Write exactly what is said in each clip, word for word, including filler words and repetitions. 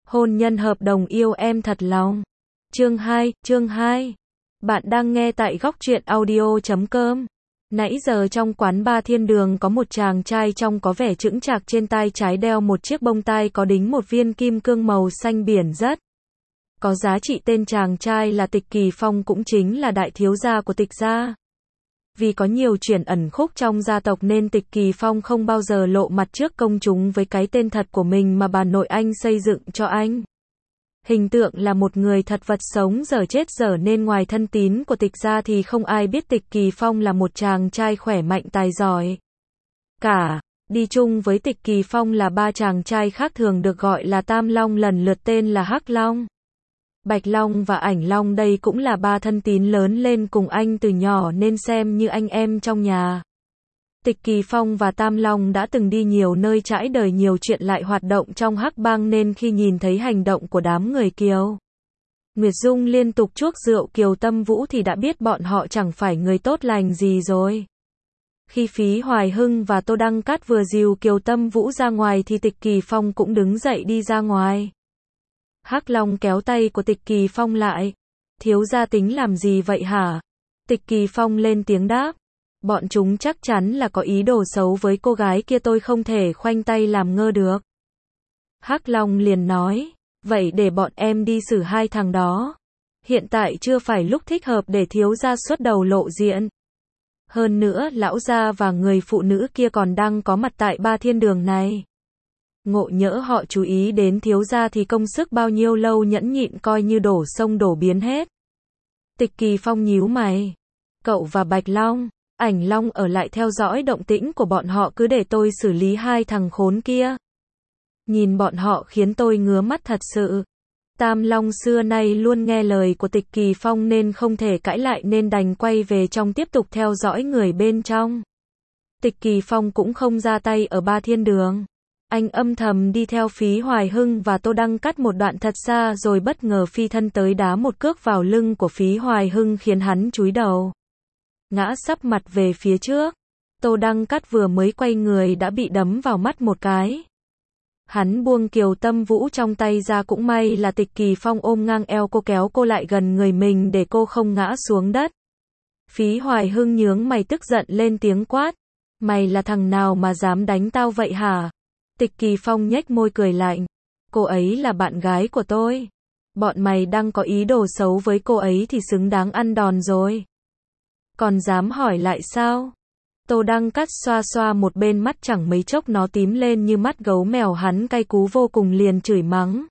Hôn nhân hợp đồng yêu em thật lòng. Chương hai, chương hai. Bạn đang nghe tại góc truyện audio chấm com. Nãy giờ trong quán bar thiên đường có một chàng trai trông có vẻ chững chạc, trên tai trái đeo một chiếc bông tai có đính một viên kim cương màu xanh biển rất có giá trị. Tên chàng trai là Tịch Kỳ Phong, cũng chính là đại thiếu gia của Tịch gia. Vì có nhiều chuyện ẩn khúc trong gia tộc nên Tịch Kỳ Phong không bao giờ lộ mặt trước công chúng với cái tên thật của mình mà bà nội anh xây dựng cho anh. Hình tượng là một người thật vật sống dở chết dở, nên ngoài thân tín của Tịch gia thì không ai biết Tịch Kỳ Phong là một chàng trai khỏe mạnh tài giỏi cả. Đi chung với Tịch Kỳ Phong là ba chàng trai khác thường được gọi là Tam Long, lần lượt tên là Hắc Long, Bạch Long và Ảnh Long. Đây cũng là ba thân tín lớn lên cùng anh từ nhỏ nên xem như anh em trong nhà. Tịch Kỳ Phong và Tam Long đã từng đi nhiều nơi trải đời, nhiều chuyện lại hoạt động trong hắc bang, nên khi nhìn thấy hành động của đám người Kiều Nguyệt Dung liên tục chuốc rượu Kiều Tâm Vũ thì đã biết bọn họ chẳng phải người tốt lành gì rồi. Khi Phí Hoài Hưng và Tô Đăng Cát vừa dìu Kiều Tâm Vũ ra ngoài thì Tịch Kỳ Phong cũng đứng dậy đi ra ngoài. Hắc Long kéo tay của Tịch Kỳ Phong lại. Thiếu gia tính làm gì vậy hả? Tịch Kỳ Phong lên tiếng đáp. Bọn chúng chắc chắn là có ý đồ xấu với cô gái kia, tôi không thể khoanh tay làm ngơ được. Hắc Long liền nói. Vậy để bọn em đi xử hai thằng đó. Hiện tại chưa phải lúc thích hợp để thiếu gia xuất đầu lộ diện. Hơn nữa lão gia và người phụ nữ kia còn đang có mặt tại ba thiên đường này. Ngộ nhỡ họ chú ý đến thiếu gia thì công sức bao nhiêu lâu nhẫn nhịn coi như đổ sông đổ biến hết. Tịch Kỳ Phong nhíu mày. Cậu và Bạch Long, Ảnh Long ở lại theo dõi động tĩnh của bọn họ, cứ để tôi xử lý hai thằng khốn kia. Nhìn bọn họ khiến tôi ngứa mắt thật sự. Tam Long xưa nay luôn nghe lời của Tịch Kỳ Phong nên không thể cãi lại, nên đành quay về trong tiếp tục theo dõi người bên trong. Tịch Kỳ Phong cũng không ra tay ở ba thiên đường. Anh âm thầm đi theo Phí Hoài Hưng và Tô Đăng Cát một đoạn thật xa, rồi bất ngờ phi thân tới đá một cước vào lưng của Phí Hoài Hưng khiến hắn chúi đầu ngã sấp mặt về phía trước. Tô Đăng Cát vừa mới quay người đã bị đấm vào mắt một cái. Hắn buông Kiều Tâm Vũ trong tay ra, cũng may là Tịch Kỳ Phong ôm ngang eo cô, kéo cô lại gần người mình để cô không ngã xuống đất. Phí Hoài Hưng nhướng mày tức giận lên tiếng quát. Mày là thằng nào mà dám đánh tao vậy hả? Tịch Kỳ Phong nhếch môi cười lạnh. Cô ấy là bạn gái của tôi. Bọn mày đang có ý đồ xấu với cô ấy thì xứng đáng ăn đòn rồi. Còn dám hỏi lại sao? Tô Đăng Cát xoa xoa một bên mắt, chẳng mấy chốc nó tím lên như mắt gấu mèo, hắn cay cú vô cùng liền chửi mắng.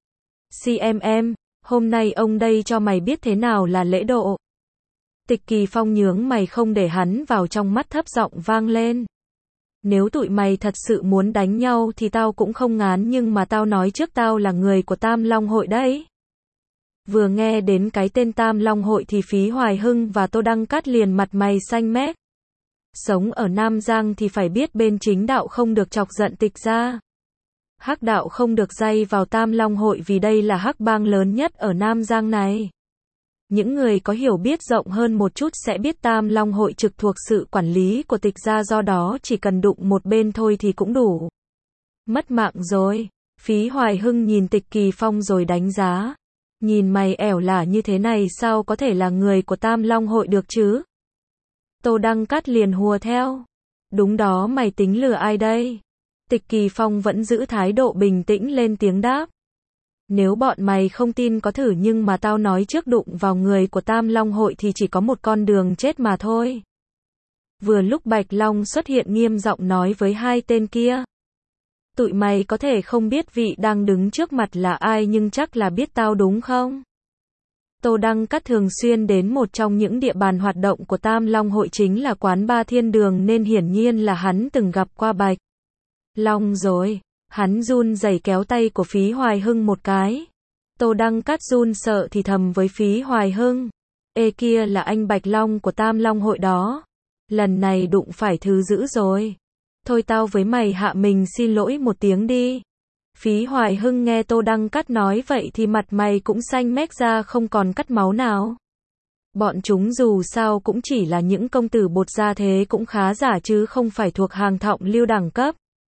xê em em, hôm nay ông đây cho mày biết thế nào là lễ độ. Tịch Kỳ Phong nhướng mày không để hắn vào trong mắt, thấp giọng vang lên. Nếu tụi mày thật sự muốn đánh nhau thì tao cũng không ngán, nhưng mà tao nói trước, tao là người của Tam Long hội đấy. Vừa nghe đến cái tên Tam Long hội thì Phí Hoài Hưng và Tô Đăng Cát liền mặt mày xanh mét. Sống ở Nam Giang thì phải biết bên chính đạo không được chọc giận Tịch gia. Hắc đạo không được day vào Tam Long hội vì đây là hắc bang lớn nhất ở Nam Giang này. Những người có hiểu biết rộng hơn một chút sẽ biết Tam Long hội trực thuộc sự quản lý của Tịch gia, do đó chỉ cần đụng một bên thôi thì cũng đủ mất mạng rồi. Phí Hoài Hưng nhìn Tịch Kỳ Phong rồi đánh giá. Nhìn mày ẻo lả như thế này sao có thể là người của Tam Long hội được chứ? Tô Đăng Cát liền hùa theo. Đúng đó, mày tính lừa ai đây? Tịch Kỳ Phong vẫn giữ thái độ bình tĩnh lên tiếng đáp. Nếu bọn mày không tin có thử, nhưng mà tao nói trước, đụng vào người của Tam Long hội thì chỉ có một con đường chết mà thôi. Vừa lúc Bạch Long xuất hiện nghiêm giọng nói với hai tên kia. Tụi mày có thể không biết vị đang đứng trước mặt là ai, nhưng chắc là biết tao đúng không? Tô Đăng Cát thường xuyên đến một trong những địa bàn hoạt động của Tam Long hội, chính là quán ba thiên đường, nên hiển nhiên là hắn từng gặp qua Bạch Long rồi. Hắn run rẩy kéo tay của Phí Hoài Hưng một cái. Tô Đăng Cát run sợ thì thầm với Phí Hoài Hưng. Ê, kia là anh Bạch Long của Tam Long hội đó. Lần này đụng phải thứ dữ rồi. Thôi tao với mày hạ mình xin lỗi một tiếng đi. Phí Hoài Hưng nghe Tô Đăng Cát nói vậy thì mặt mày cũng xanh mét ra, không còn cắt máu nào. Bọn chúng dù sao cũng chỉ là những công tử bột gia thế cũng khá giả chứ không phải thuộc hàng thọng lưu đẳng cấp.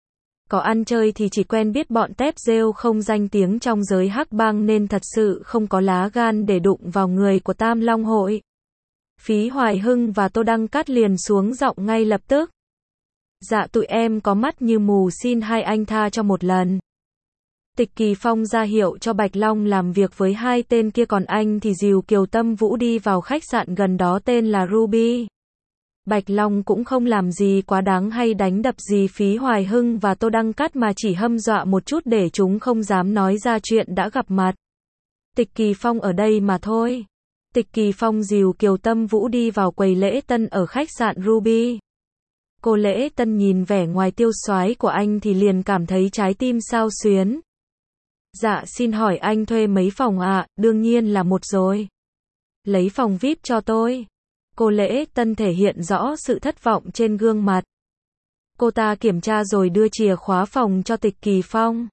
Có ăn chơi thì chỉ quen biết bọn tép rêu không danh tiếng trong giới hắc bang nên thật sự không có lá gan để đụng vào người của Tam Long hội. Phí Hoài Hưng và Tô Đăng Cát liền xuống giọng ngay lập tức. Dạ tụi em có mắt như mù, xin hai anh tha cho một lần. Tịch Kỳ Phong ra hiệu cho Bạch Long làm việc với hai tên kia, còn anh thì dìu Kiều Tâm Vũ đi vào khách sạn gần đó tên là Ruby. Bạch Long cũng không làm gì quá đáng hay đánh đập gì Phí Hoài Hưng và Tô Đăng Cát mà chỉ hâm dọa một chút để chúng không dám nói ra chuyện đã gặp mặt. Tịch Kỳ Phong ở đây mà thôi. Tịch Kỳ Phong dìu Kiều Tâm Vũ đi vào quầy lễ tân ở khách sạn Ruby. Cô lễ tân nhìn vẻ ngoài tiêu xoái của anh thì liền cảm thấy trái tim xao xuyến. Dạ xin hỏi anh thuê mấy phòng ạ? À? Đương nhiên là một rồi. Lấy phòng vi ai pi cho tôi. Cô lễ tân thể hiện rõ sự thất vọng trên gương mặt. Cô ta kiểm tra rồi đưa chìa khóa phòng cho Tịch Kỳ Phong.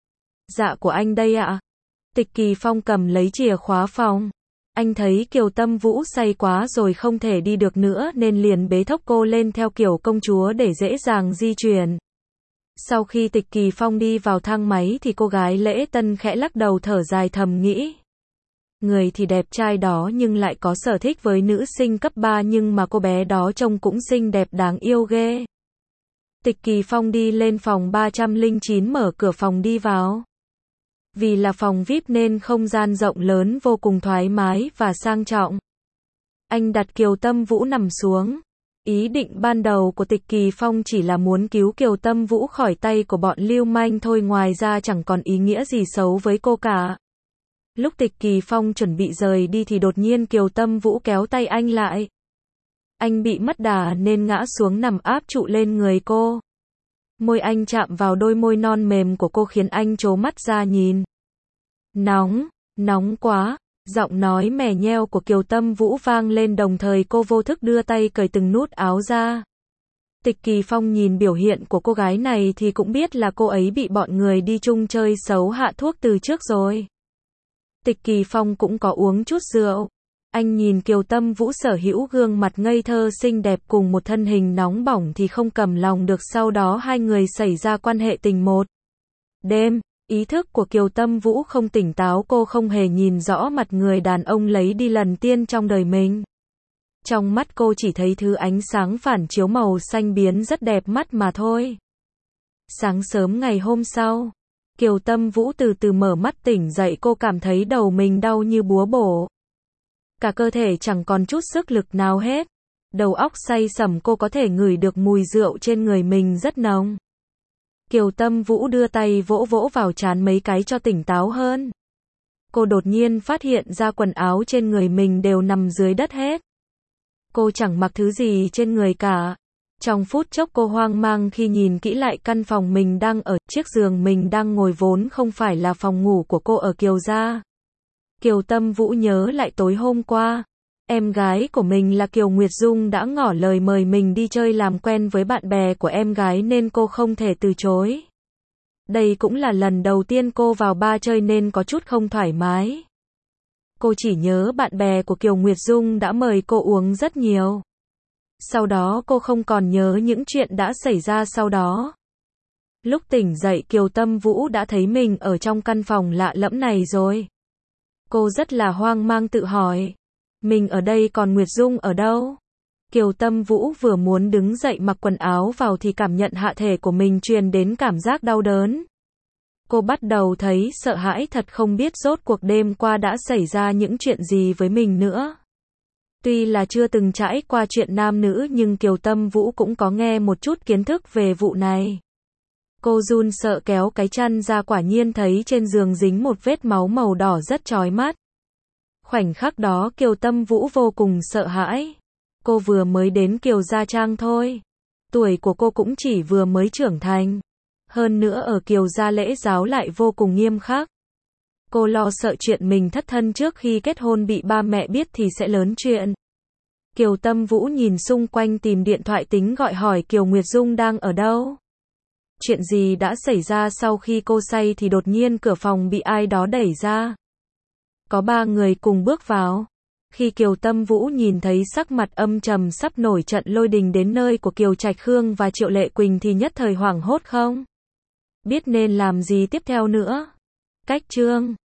Dạ của anh đây ạ. À? Tịch Kỳ Phong cầm lấy chìa khóa phòng. Anh thấy Kiều Tâm Vũ say quá rồi không thể đi được nữa nên liền bế thốc cô lên theo kiểu công chúa để dễ dàng di chuyển. Sau khi Tịch Kỳ Phong đi vào thang máy thì cô gái lễ tân khẽ lắc đầu thở dài thầm nghĩ. Người thì đẹp trai đó nhưng lại có sở thích với nữ sinh cấp ba, nhưng mà cô bé đó trông cũng xinh đẹp đáng yêu ghê. Tịch Kỳ Phong đi lên phòng ba trăm lẻ chín, mở cửa phòng đi vào. Vì là phòng vi ai pi nên không gian rộng lớn vô cùng thoải mái và sang trọng. Anh đặt Kiều Tâm Vũ nằm xuống. Ý định ban đầu của Tịch Kỳ Phong chỉ là muốn cứu Kiều Tâm Vũ khỏi tay của bọn lưu manh thôi, ngoài ra chẳng còn ý nghĩa gì xấu với cô cả. Lúc Tịch Kỳ Phong chuẩn bị rời đi thì đột nhiên Kiều Tâm Vũ kéo tay anh lại. Anh bị mất đà nên ngã xuống nằm áp trụ lên người cô. Môi anh chạm vào đôi môi non mềm của cô khiến anh trố mắt ra nhìn. Nóng, nóng quá. Giọng nói mè nheo của Kiều Tâm Vũ vang lên, đồng thời cô vô thức đưa tay cởi từng nút áo ra. Tịch Kỳ Phong nhìn biểu hiện của cô gái này thì cũng biết là cô ấy bị bọn người đi chung chơi xấu hạ thuốc từ trước rồi. Tịch Kỳ Phong cũng có uống chút rượu. Anh nhìn Kiều Tâm Vũ sở hữu gương mặt ngây thơ xinh đẹp cùng một thân hình nóng bỏng thì không cầm lòng được, sau đó hai người xảy ra quan hệ tình một đêm. Ý thức của Kiều Tâm Vũ không tỉnh táo, cô không hề nhìn rõ mặt người đàn ông lấy đi lần tiên trong đời mình. Trong mắt cô chỉ thấy thứ ánh sáng phản chiếu màu xanh biếc rất đẹp mắt mà thôi. Sáng sớm ngày hôm sau, Kiều Tâm Vũ từ từ mở mắt tỉnh dậy, cô cảm thấy đầu mình đau như búa bổ. Cả cơ thể chẳng còn chút sức lực nào hết. Đầu óc say sẩm, cô có thể ngửi được mùi rượu trên người mình rất nồng. Kiều Tâm Vũ đưa tay vỗ vỗ vào trán mấy cái cho tỉnh táo hơn. Cô đột nhiên phát hiện ra quần áo trên người mình đều nằm dưới đất hết. Cô chẳng mặc thứ gì trên người cả. Trong phút chốc cô hoang mang khi nhìn kỹ lại căn phòng mình đang ở, chiếc giường mình đang ngồi vốn không phải là phòng ngủ của cô ở Kiều gia. Kiều Tâm Vũ nhớ lại tối hôm qua, em gái của mình là Kiều Nguyệt Dung đã ngỏ lời mời mình đi chơi làm quen với bạn bè của em gái nên cô không thể từ chối. Đây cũng là lần đầu tiên cô vào bar chơi nên có chút không thoải mái. Cô chỉ nhớ bạn bè của Kiều Nguyệt Dung đã mời cô uống rất nhiều. Sau đó cô không còn nhớ những chuyện đã xảy ra sau đó. Lúc tỉnh dậy Kiều Tâm Vũ đã thấy mình ở trong căn phòng lạ lẫm này rồi. Cô rất là hoang mang tự hỏi. Mình ở đây còn Nguyệt Dung ở đâu? Kiều Tâm Vũ vừa muốn đứng dậy mặc quần áo vào thì cảm nhận hạ thể của mình truyền đến cảm giác đau đớn. Cô bắt đầu thấy sợ hãi thật, không biết rốt cuộc đêm qua đã xảy ra những chuyện gì với mình nữa. Tuy là chưa từng trải qua chuyện nam nữ nhưng Kiều Tâm Vũ cũng có nghe một chút kiến thức về vụ này. Cô run sợ kéo cái chăn ra, quả nhiên thấy trên giường dính một vết máu màu đỏ rất chói mắt. Khoảnh khắc đó Kiều Tâm Vũ vô cùng sợ hãi. Cô vừa mới đến Kiều Gia Trang thôi. Tuổi của cô cũng chỉ vừa mới trưởng thành. Hơn nữa ở Kiều Gia lễ giáo lại vô cùng nghiêm khắc. Cô lo sợ chuyện mình thất thân trước khi kết hôn bị ba mẹ biết thì sẽ lớn chuyện. Kiều Tâm Vũ nhìn xung quanh tìm điện thoại tính gọi hỏi Kiều Nguyệt Dung đang ở đâu. Chuyện gì đã xảy ra? Sau khi cô say thì đột nhiên cửa phòng bị ai đó đẩy ra. Có ba người cùng bước vào. Khi Kiều Tâm Vũ nhìn thấy sắc mặt âm trầm sắp nổi trận lôi đình đến nơi của Kiều Trạch Khương và Triệu Lệ Quỳnh thì nhất thời hoảng hốt không biết nên làm gì tiếp theo nữa. Cách chương